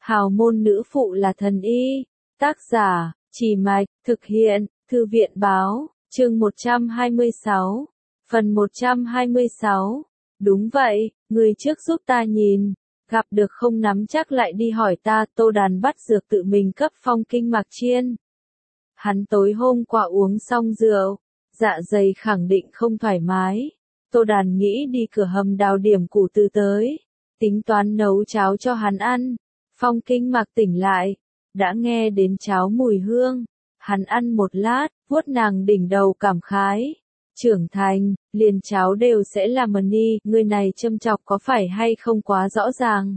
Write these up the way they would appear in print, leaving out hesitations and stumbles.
Hào môn nữ phụ là thần y. Tác giả, Chỉ Mạch, thực hiện, Thư viện báo, chương 126, phần 126. Đúng vậy, người trước giúp ta nhìn, gặp được không nắm chắc lại đi hỏi ta. Tô Đàn bắt dược tự mình cấp Phong Kinh Mạc chiên. Hắn tối hôm qua uống xong rượu, dạ dày khẳng định không thoải mái. Tô Đàn nghĩ đi cửa hầm đào điểm củ từ tới, tính toán nấu cháo cho hắn ăn. Phong Kinh Mạc tỉnh lại, đã nghe đến cháo mùi hương. Hắn ăn một lát, vuốt nàng đỉnh đầu cảm khái. Trưởng thành, liền cháo đều sẽ làm ni, người này châm chọc có phải hay không quá rõ ràng.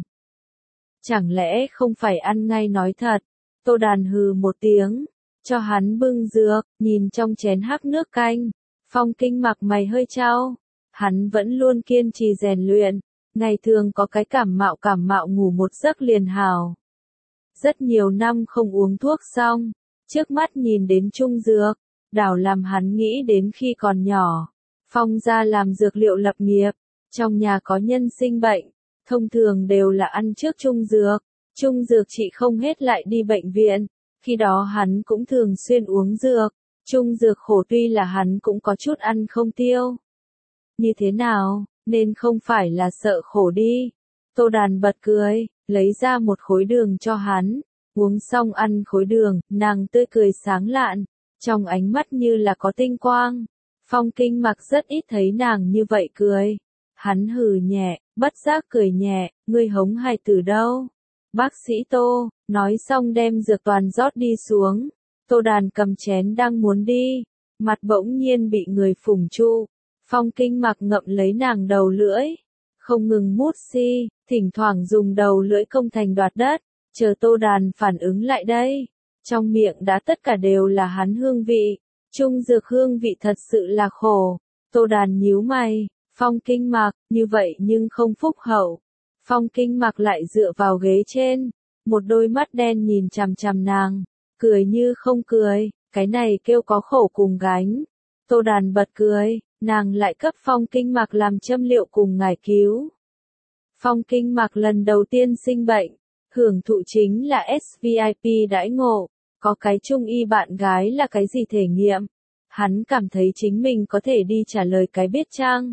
Chẳng lẽ không phải ăn ngay nói thật. Tô Đàn hừ một tiếng, cho hắn bưng dược, nhìn trong chén hắc nước canh. Phong Kinh Mạc mày hơi chau, hắn vẫn luôn kiên trì rèn luyện, ngày thường có cái cảm mạo ngủ một giấc liền hào. Rất nhiều năm không uống thuốc xong, trước mắt nhìn đến trung dược, đảo làm hắn nghĩ đến khi còn nhỏ. Phong gia làm dược liệu lập nghiệp, trong nhà có nhân sinh bệnh, thông thường đều là ăn trước trung dược trị không hết lại đi bệnh viện. Khi đó hắn cũng thường xuyên uống dược, trung dược khổ tuy là hắn cũng có chút ăn không tiêu. Như thế nào, nên không phải là sợ khổ đi. Tô Đàn bật cười, lấy ra một khối đường cho hắn, uống xong ăn khối đường, nàng tươi cười sáng lạn, trong ánh mắt như là có tinh quang. Phong Kinh Mạc rất ít thấy nàng như vậy cười. Hắn hừ nhẹ, bất giác cười nhẹ, ngươi hống hài tử đâu? Bác sĩ Tô, nói xong đem dược toàn rót đi xuống. Tô Đàn cầm chén đang muốn đi, mặt bỗng nhiên bị người phủng trụ. Phong Kinh Mạc ngậm lấy nàng đầu lưỡi, không ngừng mút xi, thỉnh thoảng dùng đầu lưỡi công thành đoạt đất, chờ Tô Đàn phản ứng lại đây. Trong miệng đã tất cả đều là hắn hương vị, trung dược hương vị thật sự là khổ. Tô Đàn nhíu mày, Phong Kinh Mạc, như vậy nhưng không phúc hậu. Phong Kinh Mạc lại dựa vào ghế trên, một đôi mắt đen nhìn chằm chằm nàng, cười như không cười, cái này kêu có khổ cùng gánh. Tô Đàn bật cười, nàng lại cấp Phong Kinh Mạc làm châm liệu cùng ngải cứu. Phong Kinh Mạc lần đầu tiên sinh bệnh, hưởng thụ chính là SVIP đãi ngộ, có cái trung y bạn gái là cái gì thể nghiệm. Hắn cảm thấy chính mình có thể đi trả lời cái biết chăng.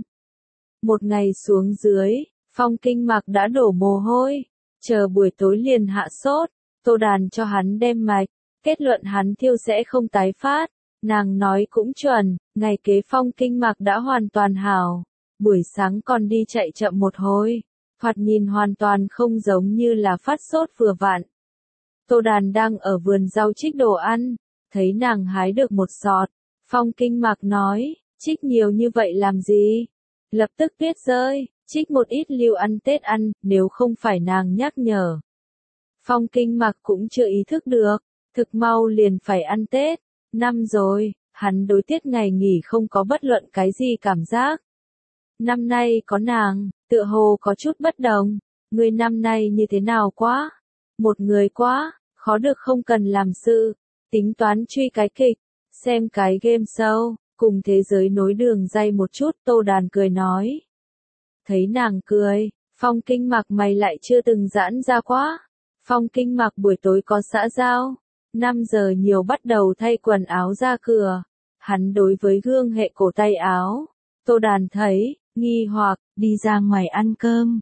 Một ngày xuống dưới, Phong Kinh Mạc đã đổ mồ hôi, chờ buổi tối liền hạ sốt. Tô Đàn cho hắn đem mạch, kết luận hắn thiêu sẽ không tái phát. Nàng nói cũng chuẩn, ngày kế Phong Kinh Mạc đã hoàn toàn hảo. Buổi sáng còn đi chạy chậm một hồi, thoạt nhìn hoàn toàn không giống như là phát sốt vừa vặn. Tô Đàn đang ở vườn rau trích đồ ăn, thấy nàng hái được một sọt. Phong Kinh Mạc nói, trích nhiều như vậy làm gì? Lập tức tuyết rơi, trích một ít lưu ăn Tết ăn, nếu không phải nàng nhắc nhở. Phong Kinh Mạc cũng chưa ý thức được, thực mau liền phải ăn Tết. Năm rồi, hắn đối tiết ngày nghỉ không có bất luận cái gì cảm giác. Năm nay có nàng, tựa hồ có chút bất đồng. Người năm nay như thế nào quá? Một người quá, khó được không cần làm sự, tính toán truy cái kịch, xem cái game show, cùng thế giới nối đường dây một chút. Tô Đàn cười nói. Thấy nàng cười, Phong Kinh Mạc mày lại chưa từng giãn ra quá. Phong Kinh Mạc buổi tối có xã giao, 5 giờ nhiều bắt đầu thay quần áo ra cửa. Hắn đối với gương hệ cổ tay áo, Tô Đàn thấy, nghi hoặc, đi ra ngoài ăn cơm.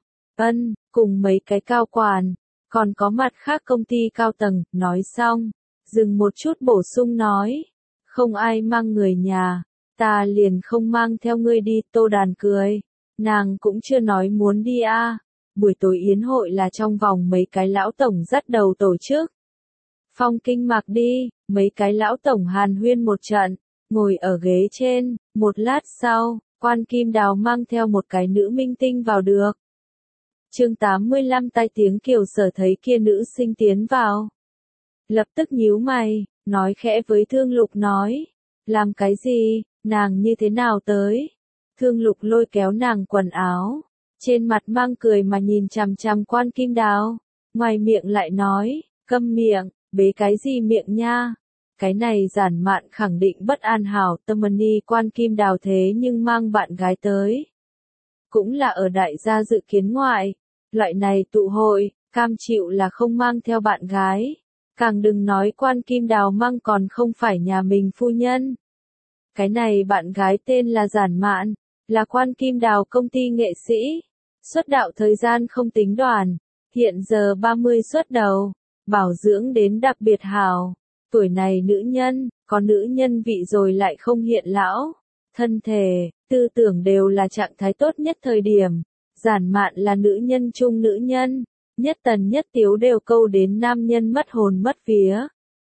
Cùng mấy cái cao quản, còn có mặt khác công ty cao tầng. Nói xong, dừng một chút bổ sung nói, không ai mang người nhà, ta liền không mang theo ngươi đi. Tô Đàn cười, nàng cũng chưa nói muốn đi a. Buổi tối yến hội là trong vòng mấy cái lão tổng dắt đầu tổ chức. Phong Kinh Mạc đi, mấy cái lão tổng hàn huyên một trận, ngồi ở ghế trên. Một lát sau, Quan Kim Đào mang theo một cái nữ minh tinh vào được. Chương 85 tai tiếng Kiều Sở thấy kia nữ sinh tiến vào, lập tức nhíu mày, nói khẽ với Thương Lục nói, làm cái gì, nàng như thế nào tới? Thương Lục lôi kéo nàng quần áo, trên mặt mang cười mà nhìn chằm chằm Quan Kim Đào, ngoài miệng lại nói, câm miệng, bế cái gì miệng nha? Cái này giản mạn khẳng định bất an hảo tâm ni. Quan Kim Đào thế nhưng mang bạn gái tới, cũng là ở đại gia dự kiến ngoại. Loại này tụ hội, cam chịu là không mang theo bạn gái. Càng đừng nói Quan Kim Đào mang còn không phải nhà mình phu nhân. Cái này bạn gái tên là Giản Mạn, là Quan Kim Đào công ty nghệ sĩ. Xuất đạo thời gian không tính đoàn, hiện giờ 30 xuất đầu, bảo dưỡng đến đặc biệt hào. Tuổi này nữ nhân, có nữ nhân vị rồi lại không hiện lão. Thân thể, tư tưởng đều là trạng thái tốt nhất thời điểm. Giản Mạn là nữ nhân trung nữ nhân, nhất tần nhất tiếu đều câu đến nam nhân mất hồn mất vía.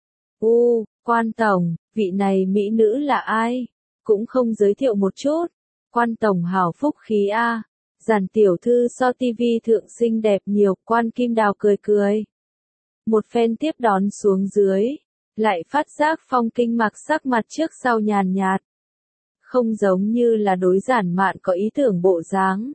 Quan tổng, vị này mỹ nữ là ai? Cũng không giới thiệu một chút. Quan tổng hảo phúc khí a. Giản tiểu thư so tivi thượng xinh đẹp nhiều. Quan Kim Đào cười cười. Một phen tiếp đón xuống dưới, lại phát giác Phong Kinh Mặc sắc mặt trước sau nhàn nhạt. Không giống như là đối Giản Mạn có ý tưởng bộ dáng.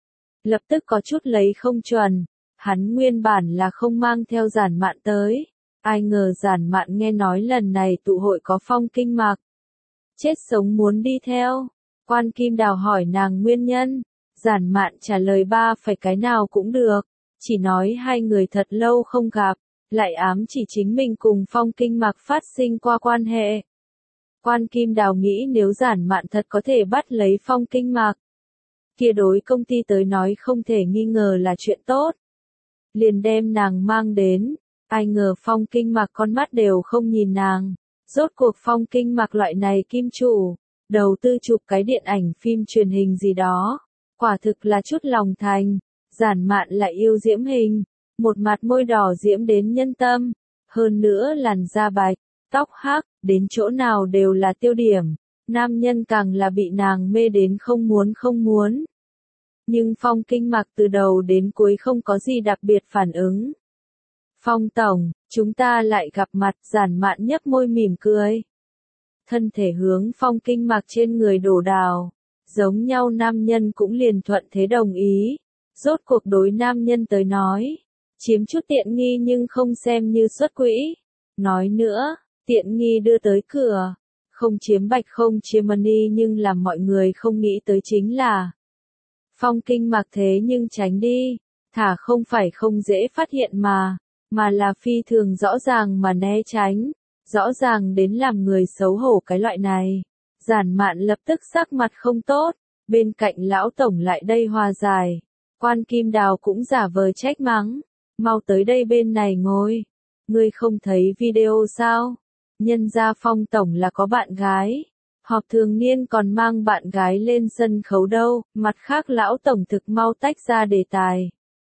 Lập tức có chút lấy không chuẩn. Hắn nguyên bản là không mang theo Giản Mạn tới. Ai ngờ Giản Mạn nghe nói lần này tụ hội có Phong Kinh Mặc. Chết sống muốn đi theo. Quan Kim Đào hỏi nàng nguyên nhân. Giản Mạn trả lời ba phải cái nào cũng được. Chỉ nói hai người thật lâu không gặp. Lại ám chỉ chính mình cùng Phong Kinh Mặc phát sinh qua quan hệ. Quan Kim Đào nghĩ nếu Giản Mạn thật có thể bắt lấy Phong Kinh Mặc, kia đối công ty tới nói không thể nghi ngờ là chuyện tốt. Liền đem nàng mang đến, ai ngờ Phong Kinh Mặc con mắt đều không nhìn nàng. Rốt cuộc Phong Kinh Mặc loại này kim chủ, đầu tư chụp cái điện ảnh phim truyền hình gì đó, quả thực là chút lòng thành. Giản Mạn lại yêu diễm hình, một mặt môi đỏ diễm đến nhân tâm, hơn nữa làn da bạch, tóc hắc, đến chỗ nào đều là tiêu điểm, nam nhân càng là bị nàng mê đến không muốn. Nhưng Phong Kinh Mặc từ đầu đến cuối không có gì đặc biệt phản ứng. Phong tổng, chúng ta lại gặp mặt. Giản Mạn nhấp môi mỉm cười. Thân thể hướng Phong Kinh Mặc trên người đổ đào, giống nhau nam nhân cũng liền thuận thế đồng ý. Rốt cuộc đối nam nhân tới nói, chiếm chút tiện nghi nhưng không xem như xuất quỹ. Nói nữa, tiện nghi đưa tới cửa, không chiếm bạch không chiếm money, nhưng làm mọi người không nghĩ tới chính là Phong Kinh Mặc thế nhưng tránh đi, thả không phải không dễ phát hiện mà là phi thường rõ ràng mà né tránh, rõ ràng đến làm người xấu hổ cái loại này. Giản Mạn lập tức sắc mặt không tốt, bên cạnh lão tổng lại đây hòa giải. Quan Kim Đào cũng giả vờ trách mắng, mau tới đây bên này ngồi. Ngươi không thấy video sao? Nhân gia Phong tổng là có bạn gái. Họp thường niên còn mang bạn gái lên sân khấu đâu. Mặt khác lão tổng thực mau tách ra đề tài.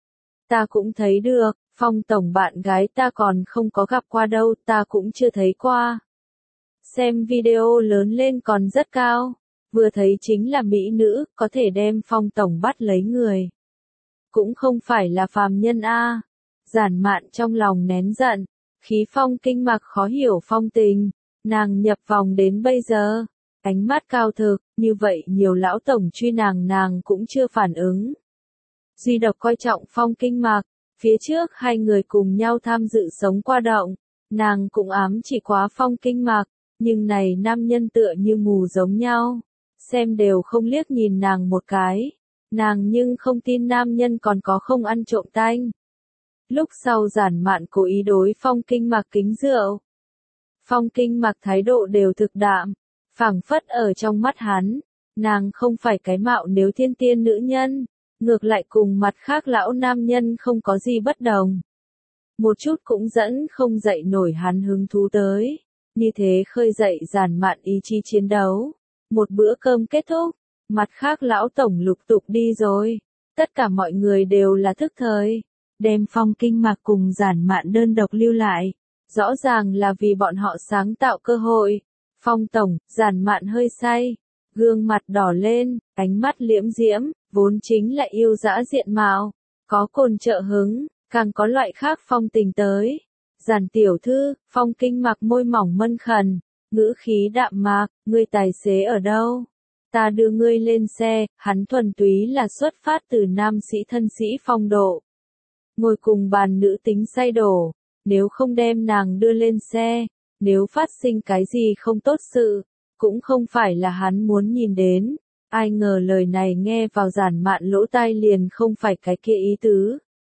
Ta cũng thấy được, Phong tổng bạn gái ta còn không có gặp qua đâu, ta cũng chưa thấy qua. Xem video lớn lên còn rất cao, vừa thấy chính là mỹ nữ, có thể đem Phong tổng bắt lấy người. Cũng không phải là phàm nhân a. Giản Mạn trong lòng nén giận, khí Phong Kinh Mặc khó hiểu phong tình, nàng nhập vòng đến bây giờ, ánh mắt cao thực, như vậy nhiều lão tổng truy nàng cũng chưa phản ứng. Duy độc coi trọng Phong Kinh Mặc, phía trước hai người cùng nhau tham dự Sống Qua Động, nàng cũng ám chỉ quá Phong Kinh Mặc, nhưng này nam nhân tựa như mù giống nhau, xem đều không liếc nhìn nàng một cái, nàng nhưng không tin nam nhân còn có không ăn trộm tanh. Lúc sau Giản Mạn cố ý đối Phong Kinh Mặc kính rượu. Phong Kinh Mặc thái độ đều thực đạm, phảng phất ở trong mắt hắn, nàng không phải cái mạo nếu thiên tiên nữ nhân, ngược lại cùng mặt khác lão nam nhân không có gì bất đồng. Một chút cũng dẫn không dậy nổi hắn hứng thú tới, như thế khơi dậy Giản Mạn ý chí chiến đấu. Một bữa cơm kết thúc, mặt khác lão tổng lục tục đi rồi, tất cả mọi người đều là thức thời. Đem Phong Kinh Mặc cùng Giản Mạn đơn độc lưu lại, rõ ràng là vì bọn họ sáng tạo cơ hội. Phong tổng, Giản Mạn hơi say, gương mặt đỏ lên, ánh mắt liễm diễm, vốn chính là yêu dã diện mạo, có cồn trợ hứng, càng có loại khác phong tình tới. Giản tiểu thư, Phong Kinh Mặc môi mỏng mân khẩn, ngữ khí đạm mạc, ngươi tài xế ở đâu? Ta đưa ngươi lên xe. Hắn thuần túy là xuất phát từ nam sĩ thân sĩ phong độ. Ngồi cùng bàn nữ tính say đổ, nếu không đem nàng đưa lên xe, nếu phát sinh cái gì không tốt sự, cũng không phải là hắn muốn nhìn đến. Ai ngờ lời này nghe vào Giản Mạn lỗ tai liền không phải cái kia ý tứ.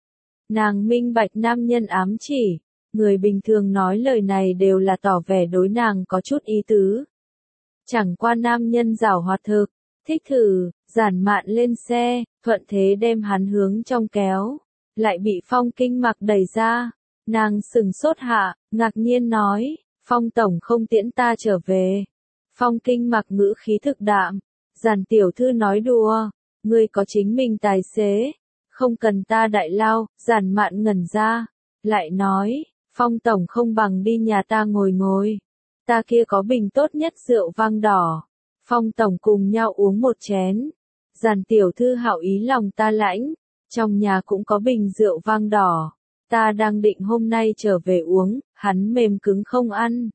Nàng minh bạch nam nhân ám chỉ, người bình thường nói lời này đều là tỏ vẻ đối nàng có chút ý tứ. Chẳng qua nam nhân giảo hoạt thực, thích thử, Giản Mạn lên xe, thuận thế đem hắn hướng trong kéo, lại bị Phong Kinh Mặc đẩy ra. Nàng sừng sốt hạ, ngạc nhiên nói, Phong tổng không tiễn ta trở về. Phong Kinh Mặc ngữ khí thực đạm, Giản tiểu thư nói đùa, ngươi có chính mình tài xế, không cần ta đại lao. Giản Mạn ngẩn ra, lại nói, Phong tổng không bằng đi nhà ta ngồi ngồi, ta kia có bình tốt nhất rượu vang đỏ, Phong tổng cùng nhau uống một chén. Giản tiểu thư hảo ý lòng ta lãnh, trong nhà cũng có bình rượu vang đỏ, ta đang định hôm nay trở về uống, hắn mềm cứng không ăn.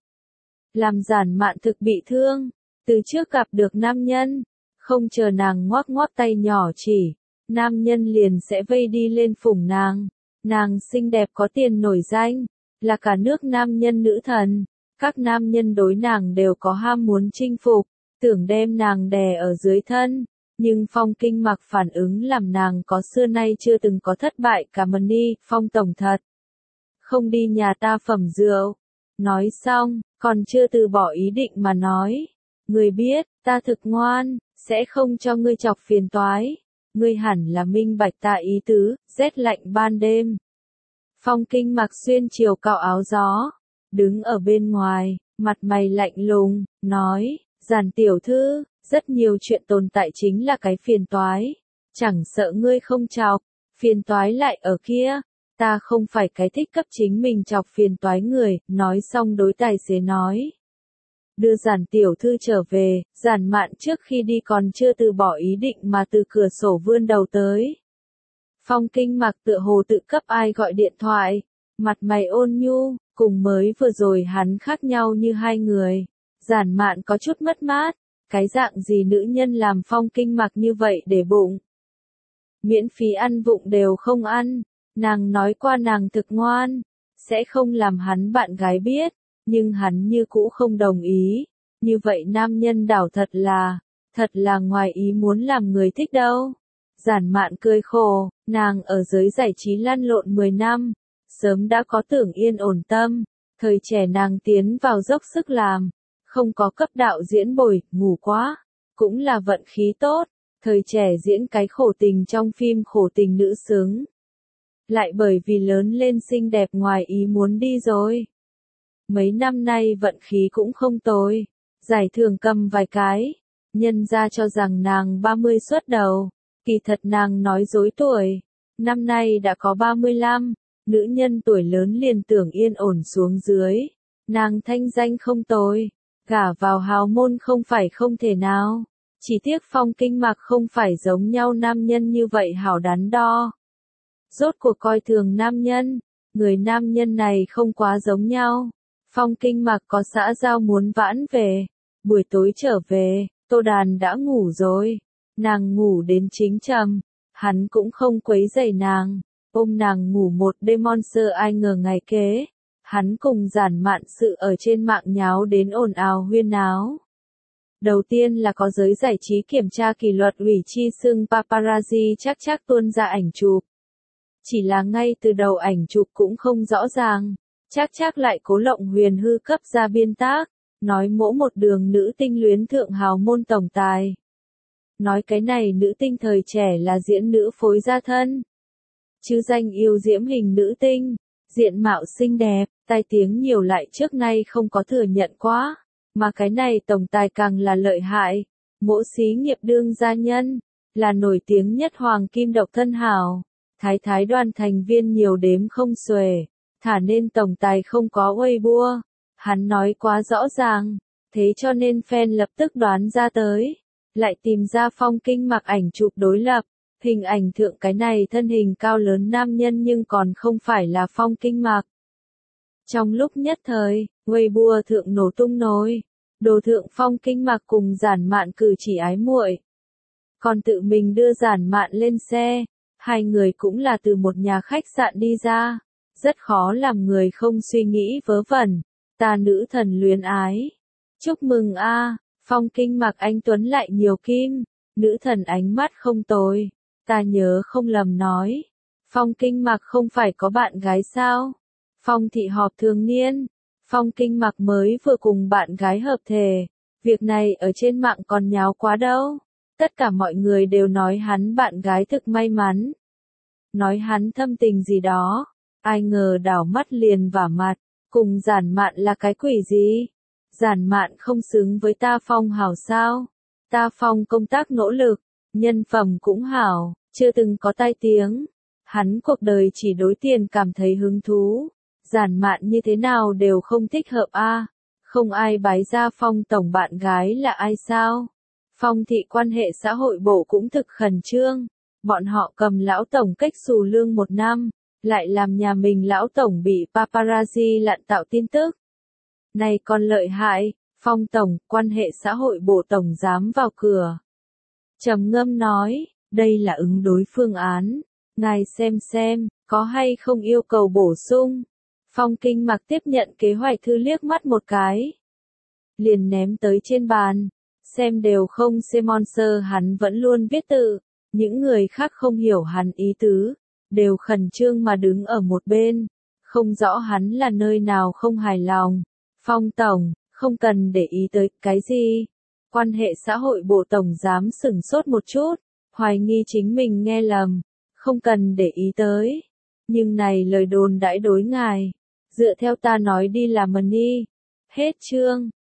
Làm Giản Mạn thực bị thương, từ trước gặp được nam nhân, không chờ nàng ngoác ngoác tay nhỏ chỉ, nam nhân liền sẽ vây đi lên phủng nàng. Nàng xinh đẹp có tiền nổi danh, là cả nước nam nhân nữ thần, các nam nhân đối nàng đều có ham muốn chinh phục, tưởng đem nàng đè ở dưới thân. Nhưng Phong Kinh Mặc phản ứng làm nàng có xưa nay chưa từng có thất bại cả mần đi. Phong tổng thật không đi nhà ta phẩm rượu. Nói xong, còn chưa từ bỏ ý định mà nói, người biết, ta thực ngoan, sẽ không cho ngươi chọc phiền toái. Ngươi hẳn là minh bạch ta ý tứ, rét lạnh ban đêm. Phong Kinh Mặc xuyên chiều cạo áo gió, đứng ở bên ngoài, mặt mày lạnh lùng, nói, Giản tiểu thư, rất nhiều chuyện tồn tại chính là cái phiền toái, chẳng sợ ngươi không chọc, phiền toái lại ở kia, ta không phải cái thích cấp chính mình chọc phiền toái người. Nói xong đối tài xế nói, đưa Giản tiểu thư trở về. Giản Mạn trước khi đi còn chưa từ bỏ ý định mà từ cửa sổ vươn đầu tới. Phong Kinh Mặc tựa hồ tự cấp ai gọi điện thoại, mặt mày ôn nhu, cùng mới vừa rồi hắn khác nhau như hai người. Giản Mạn có chút mất mát, cái dạng gì nữ nhân làm Phong Kinh Mặc như vậy để bụng. Miễn phí ăn vụng đều không ăn, nàng nói qua nàng thực ngoan, sẽ không làm hắn bạn gái biết, nhưng hắn như cũ không đồng ý. Như vậy nam nhân đảo thật là ngoài ý muốn làm người thích đâu. Giản Mạn cười khổ, nàng ở giới giải trí lăn lộn 10 năm, sớm đã có tưởng yên ổn tâm, thời trẻ nàng tiến vào dốc sức làm, không có cấp đạo diễn bồi, ngủ quá, cũng là vận khí tốt, thời trẻ diễn cái khổ tình trong phim khổ tình nữ xứng. Lại bởi vì lớn lên xinh đẹp ngoài ý muốn đi rồi. Mấy năm nay vận khí cũng không tồi, giải thưởng cầm vài cái, nhân ra cho rằng nàng 30 xuất đầu. Kỳ thật nàng nói dối tuổi, năm nay đã có 35, nữ nhân tuổi lớn liền tưởng yên ổn xuống dưới, nàng thanh danh không tồi, gả vào hào môn không phải không thể nào, chỉ tiếc Phong Kinh Mặc không phải giống nhau nam nhân như vậy hảo đắn đo. Rốt cuộc coi thường nam nhân, người nam nhân này không quá giống nhau. Phong Kinh Mặc có xã giao muốn vãn về, buổi tối trở về, Tô Đàn đã ngủ rồi. Nàng ngủ đến chính trầm, hắn cũng không quấy rầy nàng, ôm nàng ngủ một đêm monster. Ai ngờ ngày kế, hắn cùng Giản Mạn sự ở trên mạng nháo đến ồn ào huyên náo. Đầu tiên là có giới giải trí kiểm tra kỷ luật ủy chi xưng paparazzi chắc tuôn ra ảnh chụp. Chỉ là ngay từ đầu ảnh chụp cũng không rõ ràng, chắc lại cố lộng huyền hư cấp ra biên tác, nói mỗ một đường nữ tinh luyến thượng hào môn tổng tài. Nói cái này nữ tinh thời trẻ là diễn nữ phối gia thân. Chứ danh yêu diễm hình nữ tinh, diện mạo xinh đẹp, tai tiếng nhiều lại trước nay không có thừa nhận quá. Mà cái này tổng tài càng là lợi hại. Mỗ xí nghiệp đương gia nhân, là nổi tiếng nhất hoàng kim độc thân hào. Thái đoàn thành viên nhiều đếm không xuể, thả nên tổng tài không có Weibo. Hắn nói quá rõ ràng, thế cho nên fan lập tức đoán ra tới. Lại tìm ra Phong Kinh Mặc ảnh chụp đối lập, hình ảnh thượng cái này thân hình cao lớn nam nhân nhưng còn không phải là Phong Kinh Mặc. Trong lúc nhất thời, Weibo thượng nổ tung nổi, đồ thượng Phong Kinh Mặc cùng Giản Mạn cử chỉ ái muội. Còn tự mình đưa Giản Mạn lên xe, hai người cũng là từ một nhà khách sạn đi ra, rất khó làm người không suy nghĩ vớ vẩn, ta nữ thần luyến ái. Chúc mừng a. Phong Kinh Mặc anh tuấn lại nhiều kim, nữ thần ánh mắt không tồi, ta nhớ không lầm nói. Phong Kinh Mặc không phải có bạn gái sao? Phong thị họp thường niên. Phong Kinh Mặc mới vừa cùng bạn gái hợp thể. Việc này ở trên mạng còn nháo quá đâu. Tất cả mọi người đều nói hắn bạn gái thực may mắn. Nói hắn thâm tình gì đó. Ai ngờ đảo mắt liền vả mặt. Cùng Giản Mạn là cái quỷ gì? Giản Mạn không xứng với ta Phong hảo sao? Ta Phong công tác nỗ lực, nhân phẩm cũng hảo, chưa từng có tai tiếng. Hắn cuộc đời chỉ đối tiền cảm thấy hứng thú. Giản Mạn như thế nào đều không thích hợp a. Không ai bái ra Phong tổng bạn gái là ai sao? Phong thị quan hệ xã hội bộ cũng thực khẩn trương. Bọn họ cầm lão tổng cách xù lương 1 năm, lại làm nhà mình lão tổng bị paparazzi lặn tạo tin tức. Này còn lợi hại, Phong tổng, quan hệ xã hội bộ tổng giám vào cửa. Trầm ngâm nói, đây là ứng đối phương án. Ngài xem, có hay không yêu cầu bổ sung. Phong Kinh Mặc tiếp nhận kế hoạch thư liếc mắt một cái. Liền ném tới trên bàn. Xem đều không sponsor hắn vẫn luôn viết tự. Những người khác không hiểu hắn ý tứ. Đều khẩn trương mà đứng ở một bên. Không rõ hắn là nơi nào không hài lòng. Phong tổng, không cần để ý tới cái gì. Quan hệ xã hội bộ tổng giám sửng sốt một chút. Hoài nghi chính mình nghe lầm. Không cần để ý tới. Nhưng này lời đồn đãi đối ngài. Dựa theo ta nói đi là money. Hết chương.